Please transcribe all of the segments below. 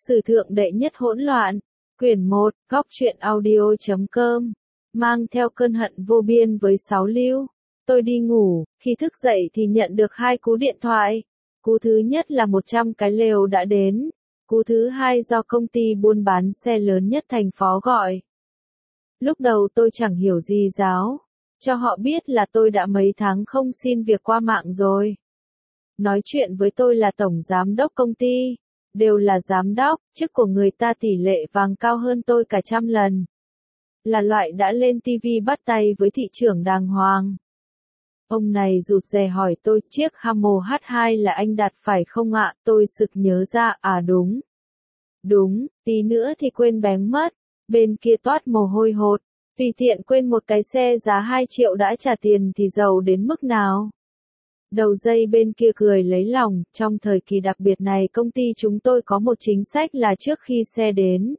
Sử thượng đệ nhất hỗn loạn, quyển 1, góc truyện audio.com, mang theo cơn hận vô biên với 6 lưu. Tôi đi ngủ, khi thức dậy thì nhận được 2 cú điện thoại. Cú thứ nhất là 100 cái lều đã đến. Cú thứ hai do công ty buôn bán xe lớn nhất thành phố gọi. Lúc đầu tôi chẳng hiểu gì giáo. Cho họ biết là tôi đã mấy tháng không xin việc qua mạng rồi. Nói chuyện với tôi là tổng giám đốc công ty. Đều là giám đốc, chức của người ta tỷ lệ vàng cao hơn tôi cả 100 lần. Là loại đã lên TV bắt tay với thị trưởng đàng hoàng. Ông này rụt rè hỏi tôi, chiếc Hummer H2 là anh đặt phải không ạ? Tôi sực nhớ ra, đúng. Đúng, tí nữa thì quên bén mất. Bên kia toát mồ hôi hột. Tùy tiện quên một cái xe giá 2 triệu đã trả tiền thì giàu đến mức nào? Đầu dây bên kia cười lấy lòng, trong thời kỳ đặc biệt này công ty chúng tôi có một chính sách là trước khi xe đến.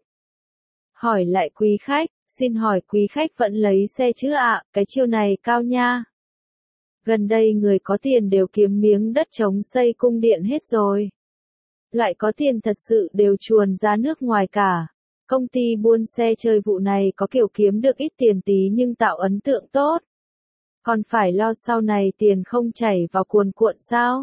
Hỏi lại quý khách, xin hỏi quý khách vẫn lấy xe chứ ạ, cái chiêu này cao nha. Gần đây người có tiền đều kiếm miếng đất trống xây cung điện hết rồi. Loại có tiền thật sự đều chuồn ra nước ngoài cả. Công ty buôn xe chơi vụ này có kiểu kiếm được ít tiền tí nhưng tạo ấn tượng tốt. Còn phải lo sau này tiền không chảy vào cuồn cuộn sao?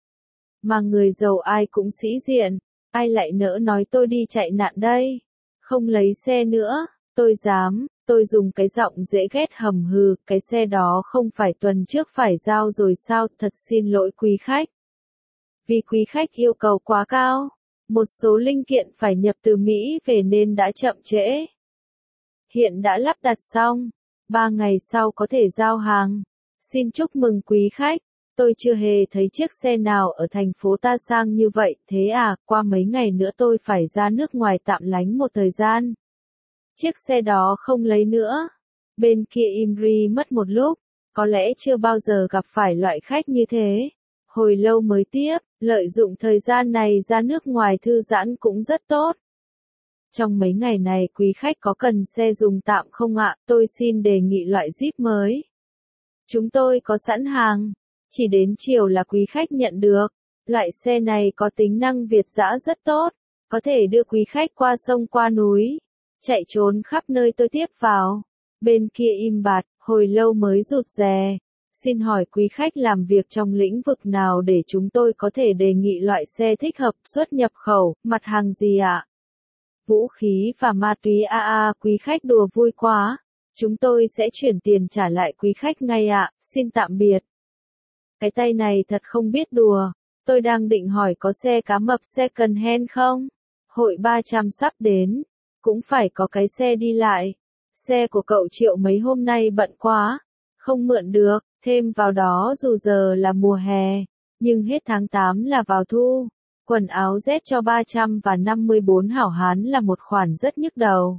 Mà người giàu ai cũng sĩ diện, ai lại nỡ nói tôi đi chạy nạn đây? Không lấy xe nữa, tôi dám, tôi dùng cái giọng dễ ghét hầm hừ, cái xe đó không phải tuần trước phải giao rồi sao, thật xin lỗi quý khách. Vì quý khách yêu cầu quá cao, một số linh kiện phải nhập từ Mỹ về nên đã chậm trễ. Hiện đã lắp đặt xong. 3 ngày sau có thể giao hàng. Xin chúc mừng quý khách. Tôi chưa hề thấy chiếc xe nào ở thành phố ta sang như vậy. Thế à, qua mấy ngày nữa tôi phải ra nước ngoài tạm lánh một thời gian. Chiếc xe đó không lấy nữa. Bên kia im ri mất một lúc. Có lẽ chưa bao giờ gặp phải loại khách như thế. Hồi lâu mới tiếp, lợi dụng thời gian này ra nước ngoài thư giãn cũng rất tốt. Trong mấy ngày này quý khách có cần xe dùng tạm không ạ? Tôi xin đề nghị loại Jeep mới. Chúng tôi có sẵn hàng. Chỉ đến chiều là quý khách nhận được. Loại xe này có tính năng Việt dã rất tốt. Có thể đưa quý khách qua sông qua núi. Chạy trốn khắp nơi tôi tiếp vào. Bên kia im bặt, hồi lâu mới rụt rè. Xin hỏi quý khách làm việc trong lĩnh vực nào để chúng tôi có thể đề nghị loại xe thích hợp xuất nhập khẩu, mặt hàng gì ạ? Vũ khí và ma túy quý khách đùa vui quá. Chúng tôi sẽ chuyển tiền trả lại quý khách ngay ạ, xin tạm biệt. Cái tay này thật không biết đùa. Tôi đang định hỏi có xe cá mập second hand không? Hội 300 sắp đến. Cũng phải có cái xe đi lại. Xe của cậu Triệu mấy hôm nay bận quá. Không mượn được, thêm vào đó dù giờ là mùa hè. Nhưng hết tháng 8 là vào thu. Quần áo Z cho 354 hảo hán là một khoản rất nhức đầu.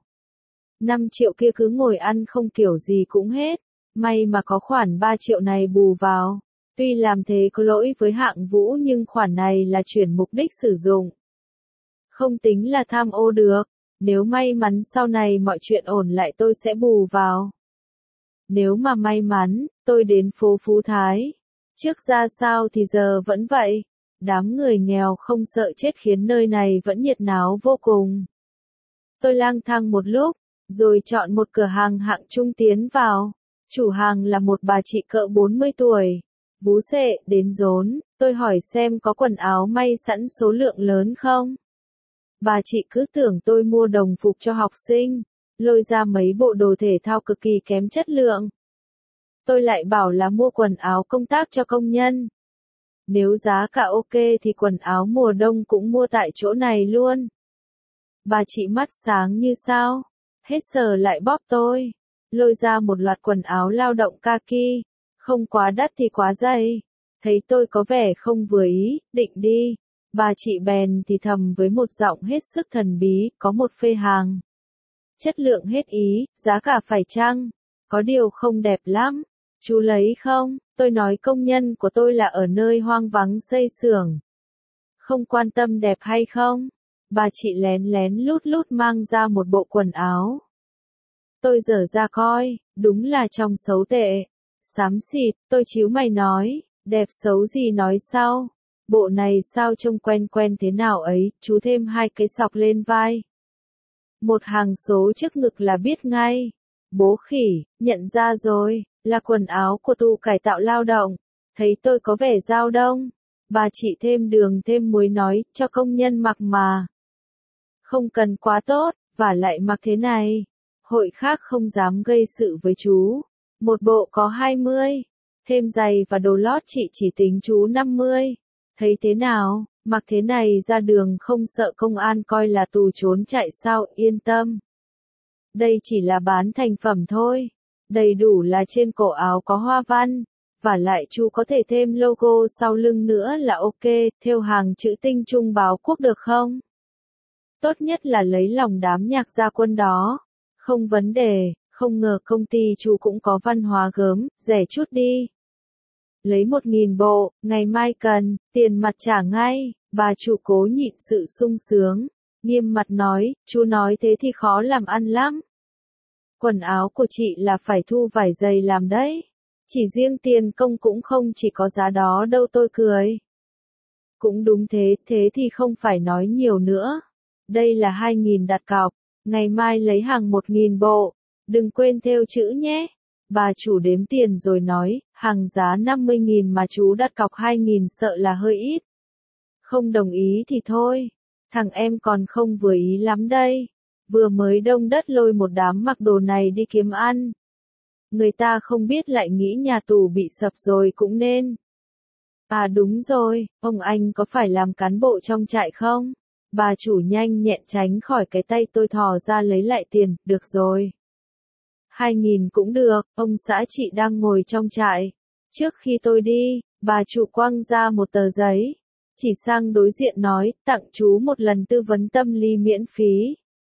5 triệu kia cứ ngồi ăn không kiểu gì cũng hết. May mà có khoản 3 triệu này bù vào. Tuy làm thế có lỗi với hạng Vũ nhưng khoản này là chuyển mục đích sử dụng. Không tính là tham ô được. Nếu may mắn sau này mọi chuyện ổn lại tôi sẽ bù vào. Nếu mà may mắn, tôi đến phố Phú Thái. Trước ra sao thì giờ vẫn vậy. Đám người nghèo không sợ chết khiến nơi này vẫn nhiệt náo vô cùng. Tôi lang thang một lúc, rồi chọn một cửa hàng hạng trung tiến vào. Chủ hàng là một bà chị cỡ 40 tuổi. Vú sệ, đến rốn, tôi hỏi xem có quần áo may sẵn số lượng lớn không. Bà chị cứ tưởng tôi mua đồng phục cho học sinh, lôi ra mấy bộ đồ thể thao cực kỳ kém chất lượng. Tôi lại bảo là mua quần áo công tác cho công nhân. Nếu giá cả ok thì quần áo mùa đông cũng mua tại chỗ này luôn. Bà chị mắt sáng như sao, hết sờ lại bóp tôi, lôi ra một loạt quần áo lao động kaki, không quá đắt thì quá dày. Thấy tôi có vẻ không vừa ý, định đi. Bà chị bèn thì thầm với một giọng hết sức thần bí, có một phê hàng. Chất lượng hết ý, giá cả phải chăng? Có điều không đẹp lắm. Chú lấy không? Tôi nói công nhân của tôi là ở nơi hoang vắng xây xưởng. Không quan tâm đẹp hay không? Bà chị lén lén lút lút mang ra một bộ quần áo. Tôi dở ra coi, đúng là trông xấu tệ. Xám xịt, tôi chíu mày nói, đẹp xấu gì nói sau. Bộ này sao trông quen quen thế nào ấy, chú thêm hai cái sọc lên vai. Một hàng số trước ngực là biết ngay. Bố khỉ, nhận ra rồi, là quần áo của tù cải tạo lao động. Thấy tôi có vẻ dao đông. Bà chị thêm đường thêm muối nói, cho công nhân mặc mà. Không cần quá tốt, và lại mặc thế này. Hội khác không dám gây sự với chú. Một bộ có 20. Thêm giày và đồ lót chị chỉ tính chú 50. Thấy thế nào, mặc thế này ra đường không sợ công an coi là tù trốn chạy sao, yên tâm. Đây chỉ là bán thành phẩm thôi. Đầy đủ là trên cổ áo có hoa văn. Và lại chú có thể thêm logo sau lưng nữa là ok, theo hàng chữ tinh Trung báo quốc được không? Tốt nhất là lấy lòng đám nhạc gia quân đó. Không vấn đề, không ngờ công ty chú cũng có văn hóa gớm, rẻ chút đi. Lấy 1.000 bộ, ngày mai cần, tiền mặt trả ngay, bà chủ cố nhịn sự sung sướng. Nghiêm mặt nói, chú nói thế thì khó làm ăn lắm. Quần áo của chị là phải thu vải dày làm đấy. Chỉ riêng tiền công cũng không chỉ có giá đó đâu, tôi cười. Cũng đúng thế, thế thì không phải nói nhiều nữa. Đây là 2.000 đặt cọc, ngày mai lấy hàng 1.000 bộ. Đừng quên thêu chữ nhé. Bà chủ đếm tiền rồi nói, hàng giá 50.000 mà chú đặt cọc 2.000 sợ là hơi ít. Không đồng ý thì thôi. Thằng em còn không vừa ý lắm đây. Vừa mới đông đất lôi một đám mặc đồ này đi kiếm ăn. Người ta không biết lại nghĩ nhà tù bị sập rồi cũng nên. À đúng rồi, ông anh có phải làm cán bộ trong trại không? Bà chủ nhanh nhẹn tránh khỏi cái tay tôi thò ra lấy lại tiền, được rồi. 2.000 cũng được, ông xã chị đang ngồi trong trại. Trước khi tôi đi, bà chủ quăng ra một tờ giấy. Chỉ sang đối diện nói, tặng chú một lần tư vấn tâm lý miễn phí.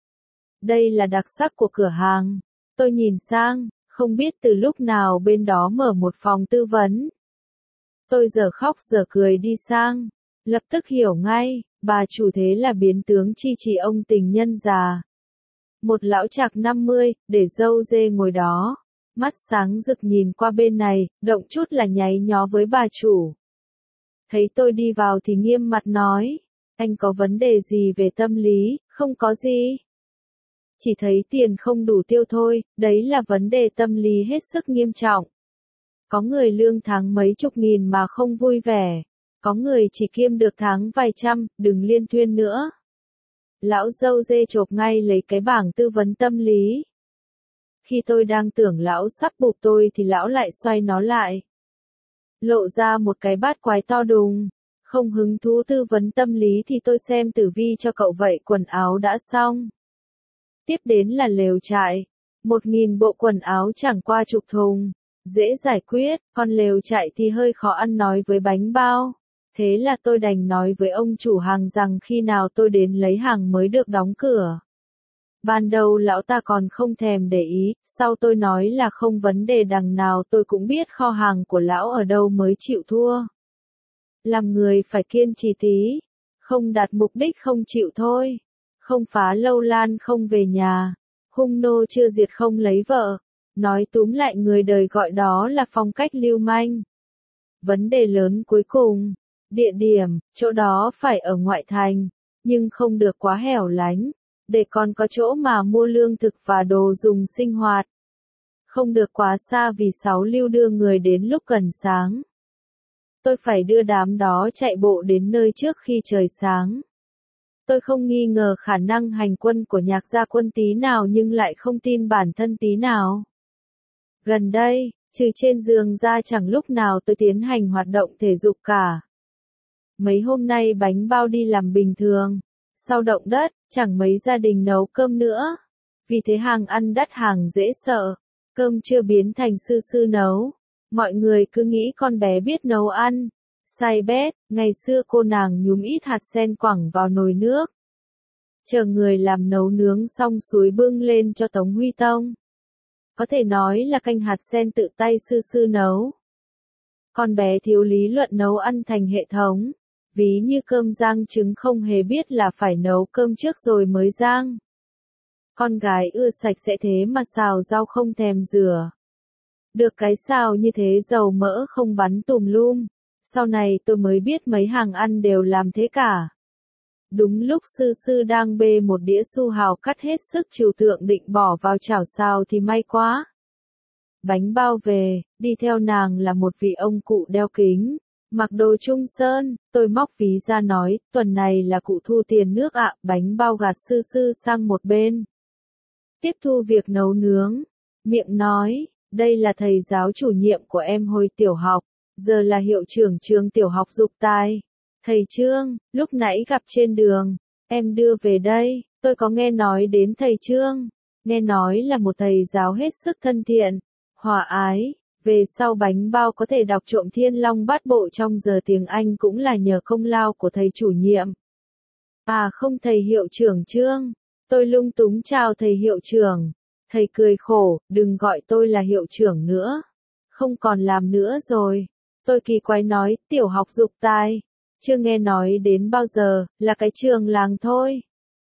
Đây là đặc sắc của cửa hàng. Tôi nhìn sang, không biết từ lúc nào bên đó mở một phòng tư vấn. Tôi giờ khóc giờ cười đi sang. Lập tức hiểu ngay, bà chủ thế là biến tướng chi trì ông tình nhân già. Một lão chạc 50, để râu dê ngồi đó. Mắt sáng rực nhìn qua bên này, động chút là nháy nhó với bà chủ. Thấy tôi đi vào thì nghiêm mặt nói, anh có vấn đề gì về tâm lý, không có gì. Chỉ thấy tiền không đủ tiêu thôi, đấy là vấn đề tâm lý hết sức nghiêm trọng. Có người lương tháng mấy chục nghìn mà không vui vẻ. Có người chỉ kiêm được tháng vài trăm, đừng liên thuyên nữa. Lão râu dê chộp ngay lấy cái bảng tư vấn tâm lý. Khi tôi đang tưởng lão sắp bụp tôi thì lão lại xoay nó lại. Lộ ra một cái bát quái to đùng. Không hứng thú tư vấn tâm lý thì tôi xem tử vi cho cậu vậy, quần áo đã xong. Tiếp đến là lều trại. 1.000 bộ quần áo chẳng qua chục thùng. Dễ giải quyết, còn lều trại thì hơi khó ăn nói với bánh bao. Thế là tôi đành nói với ông chủ hàng rằng khi nào tôi đến lấy hàng mới được đóng cửa. Ban đầu lão ta còn không thèm để ý, sau tôi nói là không vấn đề, đằng nào tôi cũng biết kho hàng của lão ở đâu mới chịu thua. Làm người phải kiên trì tí, không đạt mục đích không chịu thôi. Không phá lâu lan không về nhà, hung nô chưa diệt không lấy vợ. Nói túm lại người đời gọi đó là phong cách lưu manh. Vấn đề lớn cuối cùng, địa điểm, chỗ đó phải ở ngoại thành, nhưng không được quá hẻo lánh, để còn có chỗ mà mua lương thực và đồ dùng sinh hoạt. Không được quá xa vì 6 lưu đưa người đến lúc gần sáng. Tôi phải đưa đám đó chạy bộ đến nơi trước khi trời sáng. Tôi không nghi ngờ khả năng hành quân của nhạc gia quân tí nào nhưng lại không tin bản thân tí nào. Gần đây, trừ trên giường ra chẳng lúc nào tôi tiến hành hoạt động thể dục cả. Mấy hôm nay bánh bao đi làm bình thường. Sau động đất, chẳng mấy gia đình nấu cơm nữa. Vì thế hàng ăn đắt hàng dễ sợ. Cơm chưa biến thành sư sư nấu. Mọi người cứ nghĩ con bé biết nấu ăn. Sai bét, ngày xưa cô nàng nhúng ít hạt sen quẳng vào nồi nước. Chờ người làm nấu nướng xong suối bưng lên cho Tống Huy Tông. Có thể nói là canh hạt sen tự tay sư sư nấu. Con bé thiếu lý luận nấu ăn thành hệ thống. Ví như cơm rang trứng không hề biết là phải nấu cơm trước rồi mới rang. Con gái ưa sạch sẽ thế mà xào rau không thèm rửa. Được cái xào như thế dầu mỡ không bắn tùm lum. Sau này tôi mới biết mấy hàng ăn đều làm thế cả. Đúng lúc sư sư đang bê một đĩa su hào cắt hết sức trừu tượng định bỏ vào chảo xào thì may quá. Bánh bao về, đi theo nàng là một vị ông cụ đeo kính, mặc đồ trung sơn, tôi móc ví ra nói, tuần này là cụ thu tiền nước ạ, bánh bao gạt sư sư sang một bên. Tiếp thu việc nấu nướng, miệng nói, đây là thầy giáo chủ nhiệm của em hồi tiểu học, giờ là hiệu trưởng trường tiểu học Dục Tài. Thầy Trương, lúc nãy gặp trên đường, em đưa về đây, tôi có nghe nói đến thầy Trương, nghe nói là một thầy giáo hết sức thân thiện, hòa ái, về sau bánh bao có thể đọc trộm Thiên Long Bát Bộ trong giờ tiếng Anh cũng là nhờ công lao của thầy chủ nhiệm. À không, thầy hiệu trưởng Trương, tôi lung túng chào thầy hiệu trưởng, thầy cười khổ, đừng gọi tôi là hiệu trưởng nữa, không còn làm nữa rồi. Tôi kỳ quái nói, tiểu học Dục Tài, chưa nghe nói đến bao giờ, là cái trường làng thôi.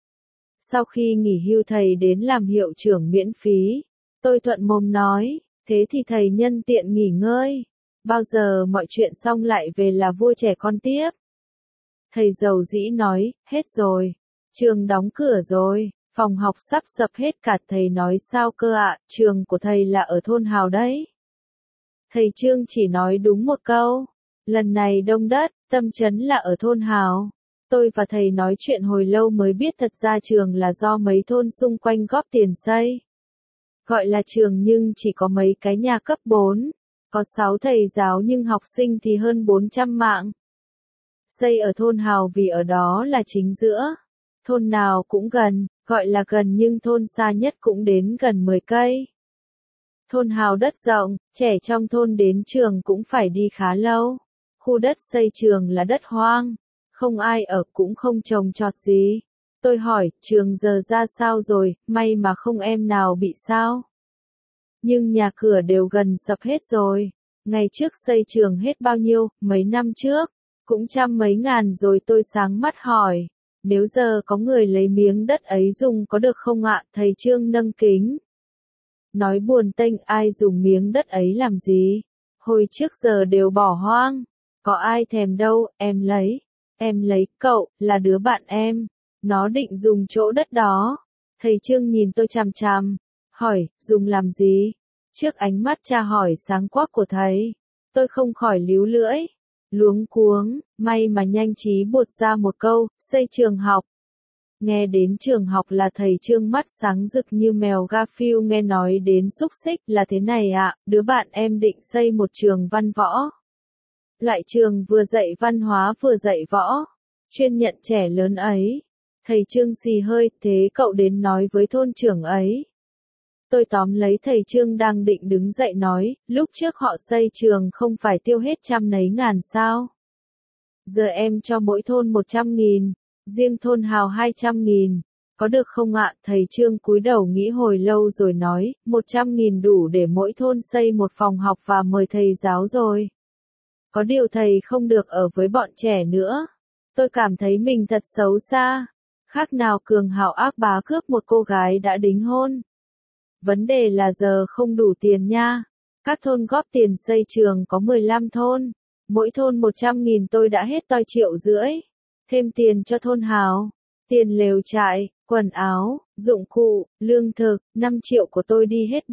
Sau khi nghỉ hưu thầy đến làm hiệu trưởng miễn phí, tôi thuận mồm nói, thế thì thầy nhân tiện nghỉ ngơi, bao giờ mọi chuyện xong lại về là vua trẻ con tiếp. Thầy dầu dĩ nói, hết rồi, trường đóng cửa rồi, phòng học sắp sập hết cả. Thầy nói sao cơ ạ, trường của thầy là ở thôn Hào đấy. Thầy Trương chỉ nói đúng một câu, lần này đông đất, tâm chấn là ở thôn Hào. Tôi và thầy nói chuyện hồi lâu mới biết thật ra trường là do mấy thôn xung quanh góp tiền xây. Gọi là trường nhưng chỉ có mấy cái nhà cấp 4, có 6 thầy giáo nhưng học sinh thì hơn 400 mạng. Xây ở thôn Hào vì ở đó là chính giữa, thôn nào cũng gần, gọi là gần nhưng thôn xa nhất cũng đến gần 10 cây. Thôn Hào đất rộng, trẻ trong thôn đến trường cũng phải đi khá lâu. Khu đất xây trường là đất hoang, không ai ở cũng không trồng trọt gì. Tôi hỏi, trường giờ ra sao rồi, may mà không em nào bị sao. Nhưng nhà cửa đều gần sập hết rồi. Ngày trước xây trường hết bao nhiêu, mấy năm trước, cũng trăm mấy ngàn rồi. Tôi sáng mắt hỏi, nếu giờ có người lấy miếng đất ấy dùng có được không ạ? Thầy Trương nâng kính, nói buồn tênh, ai dùng miếng đất ấy làm gì? Hồi trước giờ đều bỏ hoang, có ai thèm đâu, em lấy, cậu, là đứa bạn em, nó định dùng chỗ đất đó. Thầy Trương nhìn tôi chằm chằm, hỏi, dùng làm gì? Trước ánh mắt tra hỏi sáng quắc của thầy, tôi không khỏi líu lưỡi, luống cuống, may mà nhanh trí buột ra một câu, xây trường học. Nghe đến trường học là thầy Trương mắt sáng rực như mèo Garfield nghe nói đến xúc xích. Là thế này ạ, đứa bạn em định xây một trường văn võ. Loại trường vừa dạy văn hóa vừa dạy võ, chuyên nhận trẻ lớn ấy. Thầy Trương xì hơi, thế cậu đến nói với thôn trưởng ấy. Tôi tóm lấy thầy Trương đang định đứng dậy nói, lúc trước họ xây trường không phải tiêu hết trăm mấy ngàn sao? Giờ em cho mỗi thôn 100.000. Riêng thôn Hào 200.000, có được không ạ? Thầy Trương cúi đầu nghĩ hồi lâu rồi nói, 100.000 đủ để mỗi thôn xây một phòng học và mời thầy giáo rồi. Có điều thầy không được ở với bọn trẻ nữa. Tôi cảm thấy mình thật xấu xa, khác nào cường hào ác bá cướp một cô gái đã đính hôn. Vấn đề là giờ không đủ tiền nha. Các thôn góp tiền xây trường có 15 thôn, mỗi thôn 100.000 tôi đã hết toi 1,5 triệu. Thêm tiền cho thôn Hào, tiền lều trại, quần áo, dụng cụ, lương thực, 5 triệu của tôi đi hết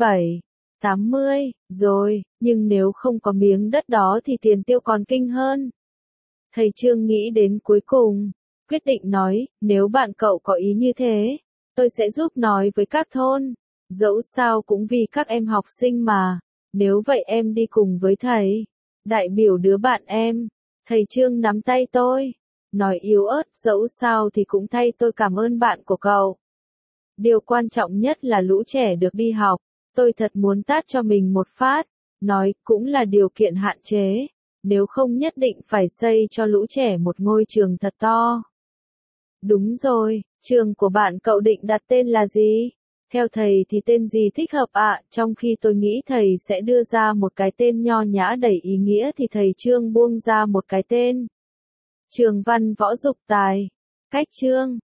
80 rồi, nhưng nếu không có miếng đất đó thì tiền tiêu còn kinh hơn. Thầy Trương nghĩ đến cuối cùng, quyết định nói, nếu bạn cậu có ý như thế, tôi sẽ giúp nói với các thôn, dẫu sao cũng vì các em học sinh mà, nếu vậy em đi cùng với thầy, đại biểu đứa bạn em. Thầy Trương nắm tay tôi, nói yếu ớt, dẫu sao thì cũng thay tôi cảm ơn bạn của cậu. Điều quan trọng nhất là lũ trẻ được đi học, tôi thật muốn tát cho mình một phát, nói cũng là điều kiện hạn chế, nếu không nhất định phải xây cho lũ trẻ một ngôi trường thật to. Đúng rồi, trường của bạn cậu định đặt tên là gì? Theo thầy thì tên gì thích hợp ạ? Trong khi tôi nghĩ thầy sẽ đưa ra một cái tên nho nhã đầy ý nghĩa thì thầy Trương buông ra một cái tên. Trường Văn Võ Dục Tài. Cách Trương.